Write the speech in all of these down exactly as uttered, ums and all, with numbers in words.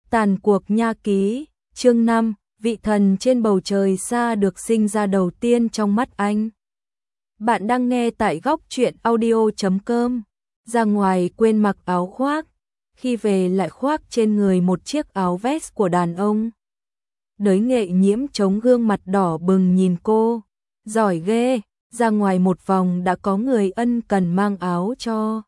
Tàn cuộc nha ký, chương năm, vị thần trên bầu trời xa được sinh ra đầu tiên trong mắt anh. Bạn đang nghe tại góc truyện audio chấm com. Ra ngoài quên mặc áo khoác, khi về lại khoác trên người một chiếc áo vest của đàn ông. Đới Nghệ Nhiễm chống gương mặt đỏ bừng nhìn cô, giỏi ghê, ra ngoài một vòng đã có người ân cần mang áo cho.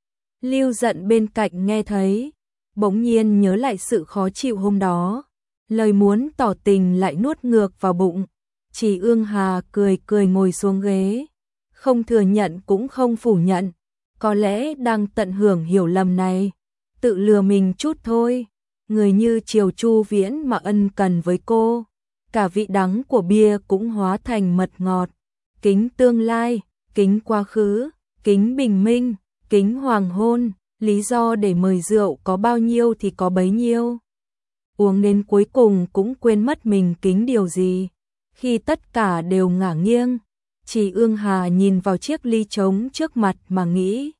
Lưu Dận bên cạnh nghe thấy, bỗng nhiên nhớ lại sự khó chịu hôm đó, lời muốn tỏ tình lại nuốt ngược vào bụng. Chỉ Ương Hà cười cười ngồi xuống ghế, không thừa nhận cũng không phủ nhận, có lẽ đang tận hưởng hiểu lầm này, tự lừa mình chút thôi. Người như Triều Chu Viễn mà ân cần với cô, cả vị đắng của bia cũng hóa thành mật ngọt. Kính tương lai, kính quá khứ, kính bình minh, kính hoàng hôn, lý do để mời rượu có bao nhiêu thì có bấy nhiêu. Uống đến cuối cùng cũng quên mất mình kính điều gì, khi tất cả đều ngả nghiêng. Chỉ Ương Hà nhìn vào chiếc ly trống trước mặt mà nghĩ,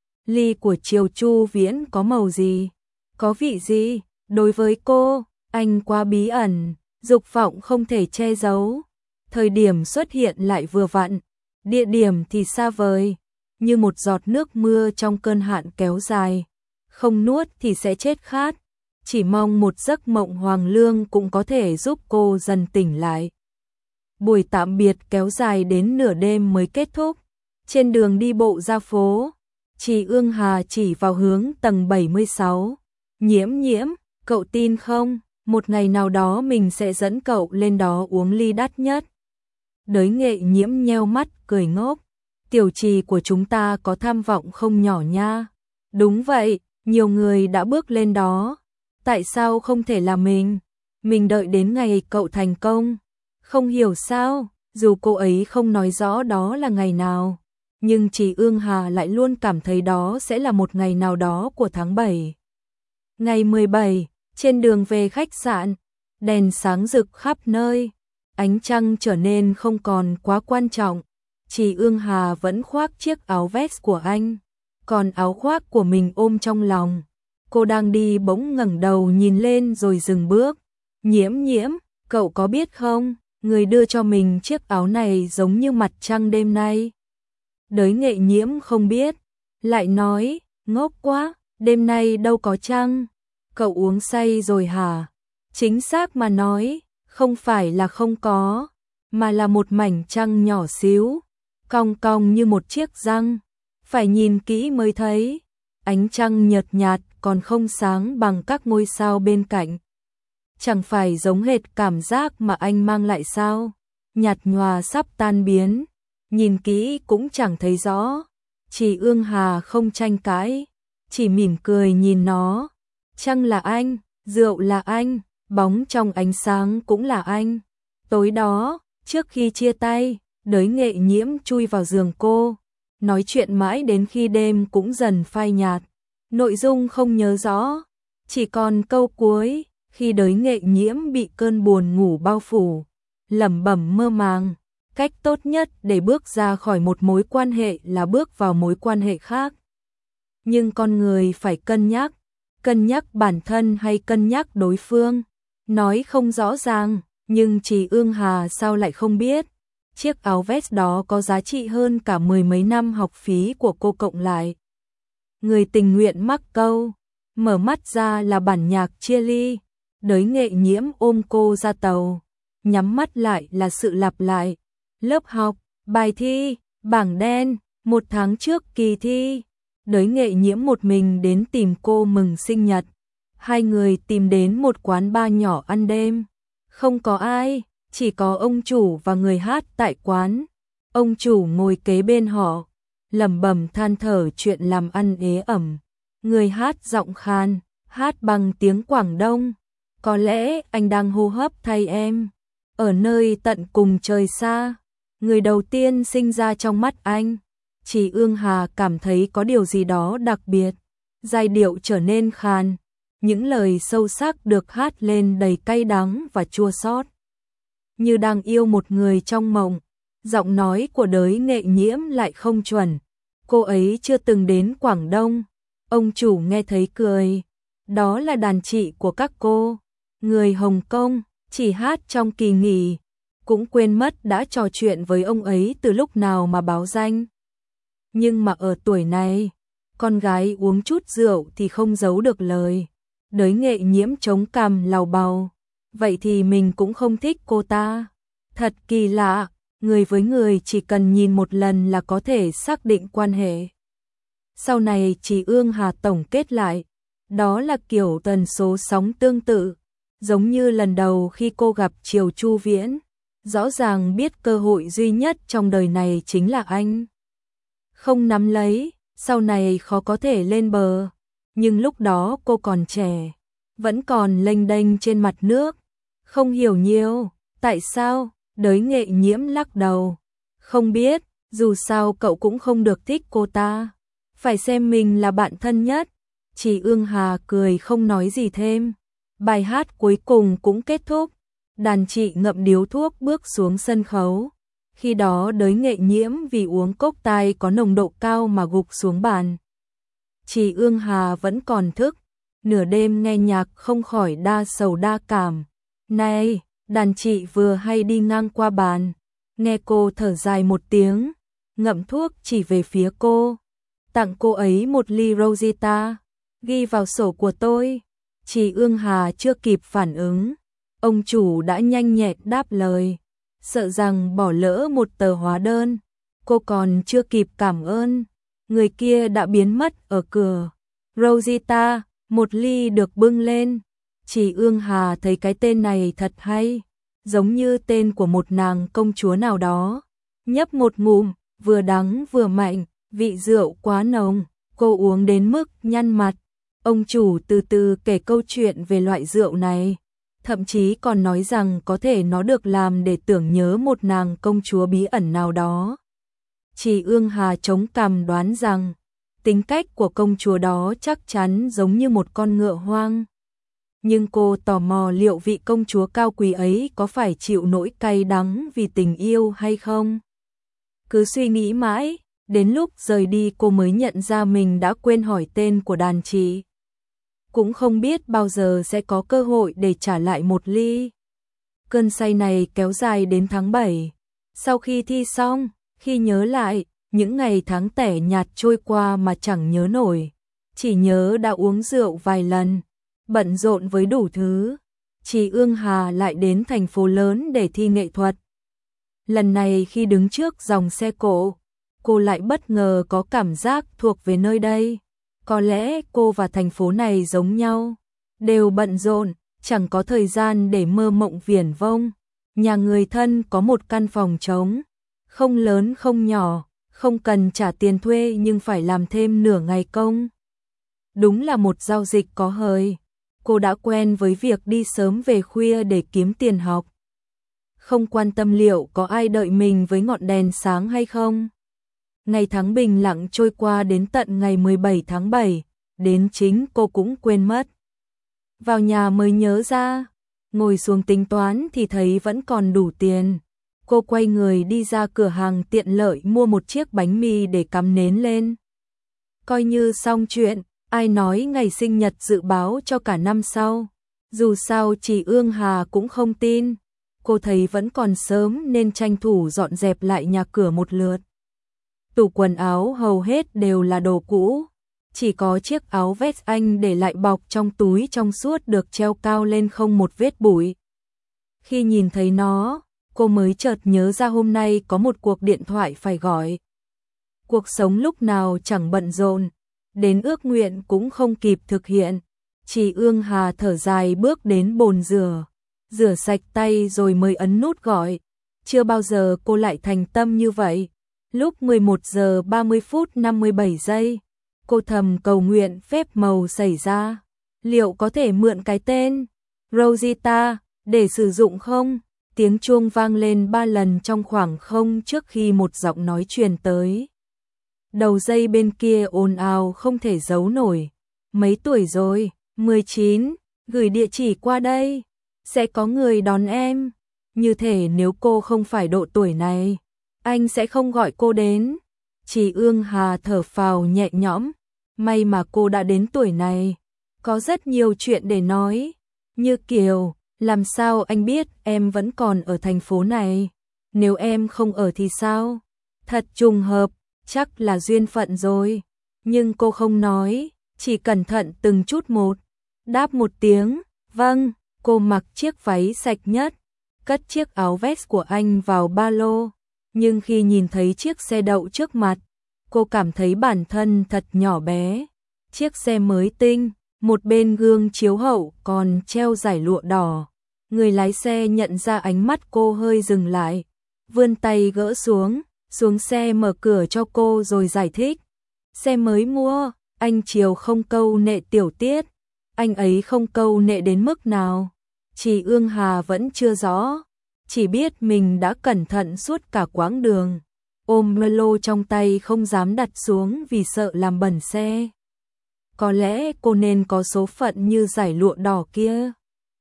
ly của Triều Chu Viễn có màu gì, có vị gì? Đối với cô, anh quá bí ẩn, dục vọng không thể che giấu. Thời điểm xuất hiện lại vừa vặn, địa điểm thì xa vời, như một giọt nước mưa trong cơn hạn kéo dài, không nuốt thì sẽ chết khát. Chỉ mong một giấc mộng hoàng lương cũng có thể giúp cô dần tỉnh lại. Buổi tạm biệt kéo dài đến nửa đêm mới kết thúc. Trên đường đi bộ ra phố, Chỉ Ương Hà chỉ vào hướng tầng bảy mươi sáu. Nhiễm nhiễm, cậu tin không, một ngày nào đó mình sẽ dẫn cậu lên đó uống ly đắt nhất. Đới Nghệ Nhiễm nheo mắt cười ngốc, tiểu Trì của chúng ta có tham vọng không nhỏ nha. Đúng vậy, nhiều người đã bước lên đó, tại sao không thể là mình? Mình đợi đến ngày cậu thành công. Không hiểu sao, dù cô ấy không nói rõ đó là ngày nào, nhưng Chỉ Ương Hà lại luôn cảm thấy đó sẽ là một ngày nào đó của tháng bảy. Ngày mười bảy, trên đường về khách sạn, đèn sáng rực khắp nơi, ánh trăng trở nên không còn quá quan trọng. Chỉ Ương Hà vẫn khoác chiếc áo vest của anh, còn áo khoác của mình ôm trong lòng. Cô đang đi bỗng ngẩng đầu nhìn lên rồi dừng bước. Nhiễm nhiễm, cậu có biết không, người đưa cho mình chiếc áo này giống như mặt trăng đêm nay. Đới Nghệ Nhiễm không biết, lại nói, ngốc quá, đêm nay đâu có trăng. Cậu uống say rồi hả? Chính xác mà nói, không phải là không có, mà là một mảnh trăng nhỏ xíu, cong cong như một chiếc răng. Phải nhìn kỹ mới thấy, ánh trăng nhợt nhạt còn không sáng bằng các ngôi sao bên cạnh. Chẳng phải giống hệt cảm giác mà anh mang lại sao? Nhạt nhòa sắp tan biến, nhìn kỹ cũng chẳng thấy rõ. Chỉ Ương Hà không tranh cãi, chỉ mỉm cười nhìn nó. Trăng là anh, rượu là anh, bóng trong ánh sáng cũng là anh. Tối đó, trước khi chia tay, Đới Nghệ Nhiễm chui vào giường cô, nói chuyện mãi đến khi đêm cũng dần phai nhạt. Nội dung không nhớ rõ, chỉ còn câu cuối, khi Đới Nghệ Nhiễm bị cơn buồn ngủ bao phủ, lẩm bẩm mơ màng, cách tốt nhất để bước ra khỏi một mối quan hệ là bước vào mối quan hệ khác. Nhưng con người phải cân nhắc, cân nhắc bản thân hay cân nhắc đối phương, nói không rõ ràng, nhưng Chỉ Ương Hà sao lại không biết, chiếc áo vest đó có giá trị hơn cả mười mấy năm học phí của cô cộng lại. Người tình nguyện mắc câu, mở mắt ra là bản nhạc chia ly. Đới Nghệ Nhiễm ôm cô ra tàu, nhắm mắt lại là sự lặp lại. Lớp học, bài thi, bảng đen, một tháng trước kỳ thi. Đới Nghệ Nhiễm một mình đến tìm cô mừng sinh nhật. Hai người tìm đến một quán bar nhỏ ăn đêm. Không có ai, chỉ có ông chủ và người hát tại quán. Ông chủ ngồi kế bên họ, lẩm bẩm than thở chuyện làm ăn ế ẩm. Người hát giọng khan, hát bằng tiếng Quảng Đông. Có lẽ anh đang hô hấp thay em, ở nơi tận cùng trời xa. Người đầu tiên sinh ra trong mắt anh. Chỉ Ương Hà cảm thấy có điều gì đó đặc biệt. Giai điệu trở nên khàn, những lời sâu sắc được hát lên đầy cay đắng và chua xót, như đang yêu một người trong mộng. Giọng nói của Đới Nghệ Nhiễm lại không chuẩn, cô ấy chưa từng đến Quảng Đông. Ông chủ nghe thấy cười, đó là đàn chị của các cô. Người Hồng Kông, chỉ hát trong kỳ nghỉ, cũng quên mất đã trò chuyện với ông ấy từ lúc nào mà báo danh. Nhưng mà ở tuổi này, con gái uống chút rượu thì không giấu được lời. Đới Nghệ Nhiễm chống cằm làu bàu. Vậy thì mình cũng không thích cô ta. Thật kỳ lạ, người với người chỉ cần nhìn một lần là có thể xác định quan hệ. Sau này chị Ương Hà tổng kết lại, đó là kiểu tần số sóng tương tự, giống như lần đầu khi cô gặp Triều Chu Viễn, rõ ràng biết cơ hội duy nhất trong đời này chính là anh. Không nắm lấy, sau này khó có thể lên bờ, nhưng lúc đó cô còn trẻ, vẫn còn lênh đênh trên mặt nước, không hiểu nhiều, tại sao? Đới Nghệ Nhiễm lắc đầu, không biết, dù sao cậu cũng không được thích cô ta, phải xem mình là bạn thân nhất. Chị Ương Hà cười không nói gì thêm. Bài hát cuối cùng cũng kết thúc, đàn chị ngậm điếu thuốc bước xuống sân khấu. Khi đó Đới Nghệ Nhiễm vì uống cốc tai có nồng độ cao mà gục xuống bàn. Chị Ương Hà vẫn còn thức, nửa đêm nghe nhạc không khỏi đa sầu đa cảm. Này, đàn chị vừa hay đi ngang qua bàn, nghe cô thở dài một tiếng, ngậm thuốc chỉ về phía cô. Tặng cô ấy một ly Rosita, ghi vào sổ của tôi. Chị Ương Hà chưa kịp phản ứng, ông chủ đã nhanh nhẹn đáp lời, sợ rằng bỏ lỡ một tờ hóa đơn. Cô còn chưa kịp cảm ơn, người kia đã biến mất ở cửa. Rosita, một ly được bưng lên. Chị Ương Hà thấy cái tên này thật hay, giống như tên của một nàng công chúa nào đó. Nhấp một ngụm, vừa đắng vừa mạnh, vị rượu quá nồng, cô uống đến mức nhăn mặt. Ông chủ từ từ kể câu chuyện về loại rượu này, thậm chí còn nói rằng có thể nó được làm để tưởng nhớ một nàng công chúa bí ẩn nào đó. Chị Ương Hà chống cằm đoán rằng, tính cách của công chúa đó chắc chắn giống như một con ngựa hoang. Nhưng cô tò mò liệu vị công chúa cao quý ấy có phải chịu nỗi cay đắng vì tình yêu hay không? Cứ suy nghĩ mãi, đến lúc rời đi cô mới nhận ra mình đã quên hỏi tên của đàn chị. Cũng không biết bao giờ sẽ có cơ hội để trả lại một ly. Cơn say này kéo dài đến tháng bảy. Sau khi thi xong, khi nhớ lại, những ngày tháng tẻ nhạt trôi qua mà chẳng nhớ nổi. Chỉ nhớ đã uống rượu vài lần, bận rộn với đủ thứ. Chị Ương Hà lại đến thành phố lớn để thi nghệ thuật. Lần này khi đứng trước dòng xe cộ, cô lại bất ngờ có cảm giác thuộc về nơi đây. Có lẽ cô và thành phố này giống nhau, đều bận rộn, chẳng có thời gian để mơ mộng viển vông. Nhà người thân có một căn phòng trống, không lớn không nhỏ, không cần trả tiền thuê nhưng phải làm thêm nửa ngày công. Đúng là một giao dịch có hời. Cô đã quen với việc đi sớm về khuya để kiếm tiền học. Không quan tâm liệu có ai đợi mình với ngọn đèn sáng hay không. Ngày tháng bình lặng trôi qua đến tận ngày mười bảy tháng bảy, đến chính cô cũng quên mất. Vào nhà mới nhớ ra, ngồi xuống tính toán thì thấy vẫn còn đủ tiền. Cô quay người đi ra cửa hàng tiện lợi mua một chiếc bánh mì để cắm nến lên. Coi như xong chuyện, ai nói ngày sinh nhật dự báo cho cả năm sau. Dù sao chị Ương Hà cũng không tin. Cô thấy vẫn còn sớm nên tranh thủ dọn dẹp lại nhà cửa một lượt. Tủ quần áo hầu hết đều là đồ cũ, chỉ có chiếc áo vest anh để lại bọc trong túi trong suốt được treo cao lên không một vết bụi. Khi nhìn thấy nó, cô mới chợt nhớ ra hôm nay có một cuộc điện thoại phải gọi. Cuộc sống lúc nào chẳng bận rộn, đến ước nguyện cũng không kịp thực hiện. Chị Ương Hà thở dài bước đến bồn rửa, rửa sạch tay rồi mới ấn nút gọi. Chưa bao giờ cô lại thành tâm như vậy. Lúc mười một giờ ba mươi phút năm mươi bảy giây, cô thầm cầu nguyện phép màu xảy ra. Liệu có thể mượn cái tên Rosita để sử dụng không? Tiếng chuông vang lên ba lần trong khoảng không trước khi một giọng nói truyền tới. Đầu dây bên kia ồn ào không thể giấu nổi. Mấy tuổi rồi? mười chín, gửi địa chỉ qua đây, sẽ có người đón em. Như thể nếu cô không phải độ tuổi này, anh sẽ không gọi cô đến. Chị Ương Hà thở phào nhẹ nhõm, may mà cô đã đến tuổi này, có rất nhiều chuyện để nói. Như kiểu, làm sao anh biết em vẫn còn ở thành phố này? Nếu em không ở thì sao? Thật trùng hợp, chắc là duyên phận rồi. Nhưng cô không nói, chỉ cẩn thận từng chút một. Đáp một tiếng, vâng, cô mặc chiếc váy sạch nhất, cất chiếc áo vest của anh vào ba lô. Nhưng khi nhìn thấy chiếc xe đậu trước mặt, cô cảm thấy bản thân thật nhỏ bé. Chiếc xe mới tinh, một bên gương chiếu hậu còn treo dải lụa đỏ. Người lái xe nhận ra ánh mắt cô hơi dừng lại, vươn tay gỡ xuống, xuống xe mở cửa cho cô rồi giải thích. Xe mới mua, anh chiều không câu nệ tiểu tiết. Anh ấy không câu nệ đến mức nào? Chị Ương Hà vẫn chưa rõ, chỉ biết mình đã cẩn thận suốt cả quãng đường. Ôm lô trong tay không dám đặt xuống vì sợ làm bẩn xe. Có lẽ cô nên có số phận như dải lụa đỏ kia,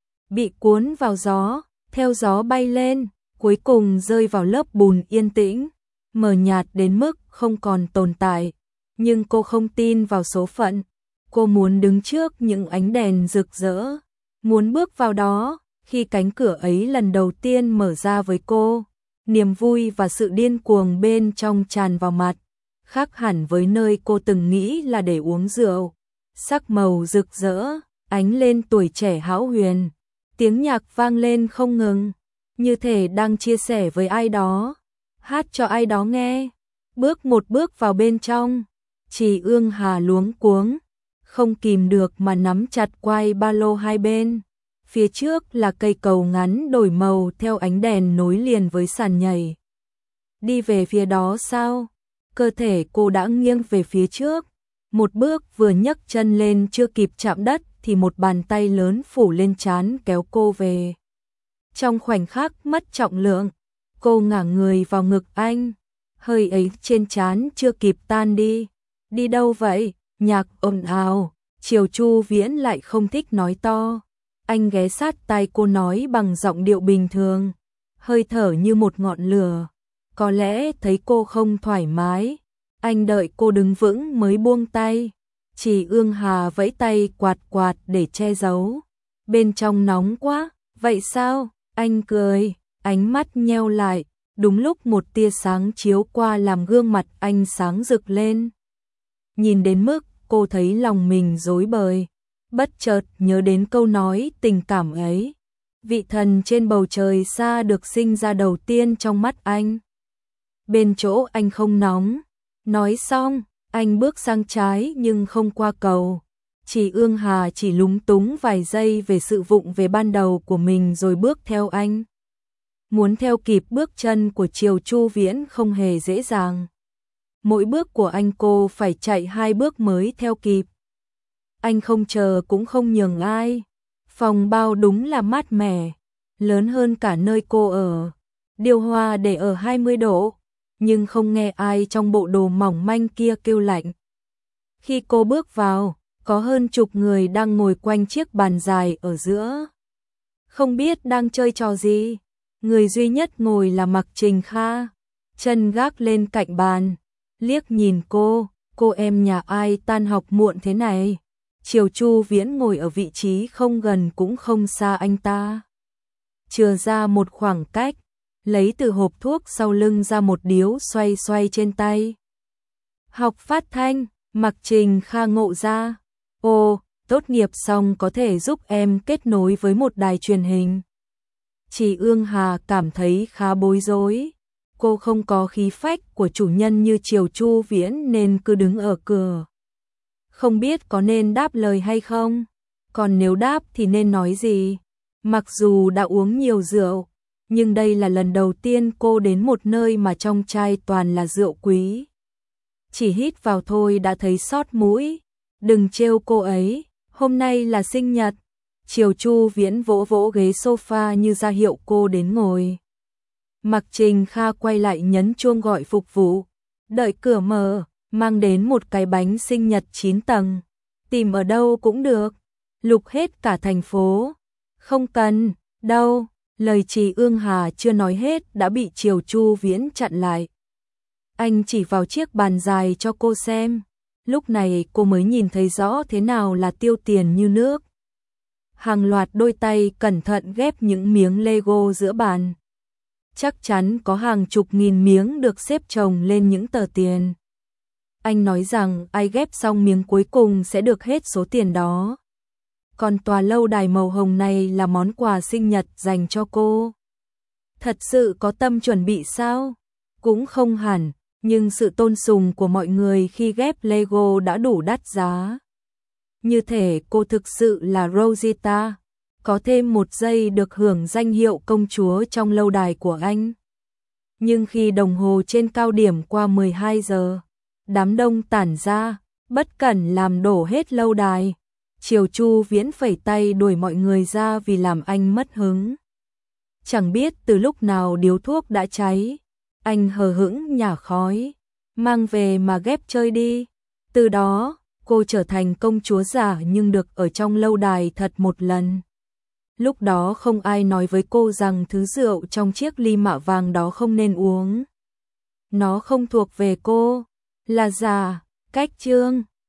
bị cuốn vào gió, theo gió bay lên, cuối cùng rơi vào lớp bùn yên tĩnh, mờ nhạt đến mức không còn tồn tại. Nhưng cô không tin vào số phận. Cô muốn đứng trước những ánh đèn rực rỡ, muốn bước vào đó. Khi cánh cửa ấy lần đầu tiên mở ra với cô, niềm vui và sự điên cuồng bên trong tràn vào mặt, khác hẳn với nơi cô từng nghĩ là để uống rượu. Sắc màu rực rỡ, ánh lên tuổi trẻ hão huyền, tiếng nhạc vang lên không ngừng, như thể đang chia sẻ với ai đó, hát cho ai đó nghe. Bước một bước vào bên trong, chị Ương Hà luống cuống, không kìm được mà nắm chặt quai ba lô hai bên. Phía trước là cây cầu ngắn đổi màu theo ánh đèn nối liền với sàn nhảy. Đi về phía đó sao? Cơ thể cô đã nghiêng về phía trước. Một bước vừa nhấc chân lên chưa kịp chạm đất thì một bàn tay lớn phủ lên trán kéo cô về. Trong khoảnh khắc mất trọng lượng, cô ngả người vào ngực anh. Hơi ấy trên trán chưa kịp tan đi. Đi đâu vậy? Nhạc ồn ào, Triều Chu Viễn lại không thích nói to. Anh ghé sát tai cô nói bằng giọng điệu bình thường, hơi thở như một ngọn lửa. Có lẽ thấy cô không thoải mái, anh đợi cô đứng vững mới buông tay. Chị Ương Hà vẫy tay quạt quạt để che giấu. Bên trong nóng quá, vậy sao? Anh cười, ánh mắt nheo lại. Đúng lúc một tia sáng chiếu qua làm gương mặt anh sáng rực lên. Nhìn đến mức cô thấy lòng mình rối bời, bất chợt nhớ đến câu nói tình cảm ấy. Vị thần trên bầu trời xa được sinh ra đầu tiên trong mắt anh. Bên chỗ anh không nóng. Nói xong, anh bước sang trái nhưng không qua cầu. Chị Ương Hà chỉ lúng túng vài giây về sự vụng về ban đầu của mình rồi bước theo anh. Muốn theo kịp bước chân của Triều Chu Viễn không hề dễ dàng. Mỗi bước của anh cô phải chạy hai bước mới theo kịp. Anh không chờ cũng không nhường ai. Phòng bao đúng là mát mẻ, lớn hơn cả nơi cô ở. Điều hòa để ở hai mươi độ, nhưng không nghe ai trong bộ đồ mỏng manh kia kêu lạnh. Khi cô bước vào, có hơn chục người đang ngồi quanh chiếc bàn dài ở giữa. Không biết đang chơi trò gì. Người duy nhất ngồi là Mạc Trình Kha, chân gác lên cạnh bàn, liếc nhìn cô, cô em nhà ai tan học muộn thế này. Triều Chu Viễn ngồi ở vị trí không gần cũng không xa anh ta. Chừa ra một khoảng cách, lấy từ hộp thuốc sau lưng ra một điếu xoay xoay trên tay. Học phát thanh, Mạc Trình Kha ngộ ra. Ồ, tốt nghiệp xong có thể giúp em kết nối với một đài truyền hình. Chị Ương Hà cảm thấy khá bối rối. Cô không có khí phách của chủ nhân như Triều Chu Viễn nên cứ đứng ở cửa. Không biết có nên đáp lời hay không? Còn nếu đáp thì nên nói gì? Mặc dù đã uống nhiều rượu, nhưng đây là lần đầu tiên cô đến một nơi mà trong chai toàn là rượu quý. Chỉ hít vào thôi đã thấy xót mũi. Đừng trêu cô ấy, hôm nay là sinh nhật. Triều Chu Viễn vỗ vỗ ghế sofa như ra hiệu cô đến ngồi. Mạc Trình Kha quay lại nhấn chuông gọi phục vụ. Đợi cửa mở, mang đến một cái bánh sinh nhật chín tầng. Tìm ở đâu cũng được. Lục hết cả thành phố. Không cần, đâu. Lời chị Ương Hà chưa nói hết đã bị Triều Chu Viễn chặn lại. Anh chỉ vào chiếc bàn dài cho cô xem. Lúc này cô mới nhìn thấy rõ thế nào là tiêu tiền như nước. Hàng loạt đôi tay cẩn thận ghép những miếng Lego giữa bàn. Chắc chắn có hàng chục nghìn miếng được xếp chồng lên những tờ tiền. Anh nói rằng ai ghép xong miếng cuối cùng sẽ được hết số tiền đó. Còn tòa lâu đài màu hồng này là món quà sinh nhật dành cho cô. Thật sự có tâm chuẩn bị sao? Cũng không hẳn, nhưng sự tôn sùng của mọi người khi ghép Lego đã đủ đắt giá. Như thể cô thực sự là Rosita, có thêm một giây được hưởng danh hiệu công chúa trong lâu đài của anh. Nhưng khi đồng hồ trên cao điểm qua mười hai giờ, đám đông tản ra, bất cẩn làm đổ hết lâu đài. Triều Chu Viễn phẩy tay đuổi mọi người ra vì làm anh mất hứng. Chẳng biết từ lúc nào điếu thuốc đã cháy, anh hờ hững nhả khói, mang về mà ghép chơi đi. Từ đó, cô trở thành công chúa giả nhưng được ở trong lâu đài thật một lần. Lúc đó không ai nói với cô rằng thứ rượu trong chiếc ly mạ vàng đó không nên uống. Nó không thuộc về cô, là giả, cách chương.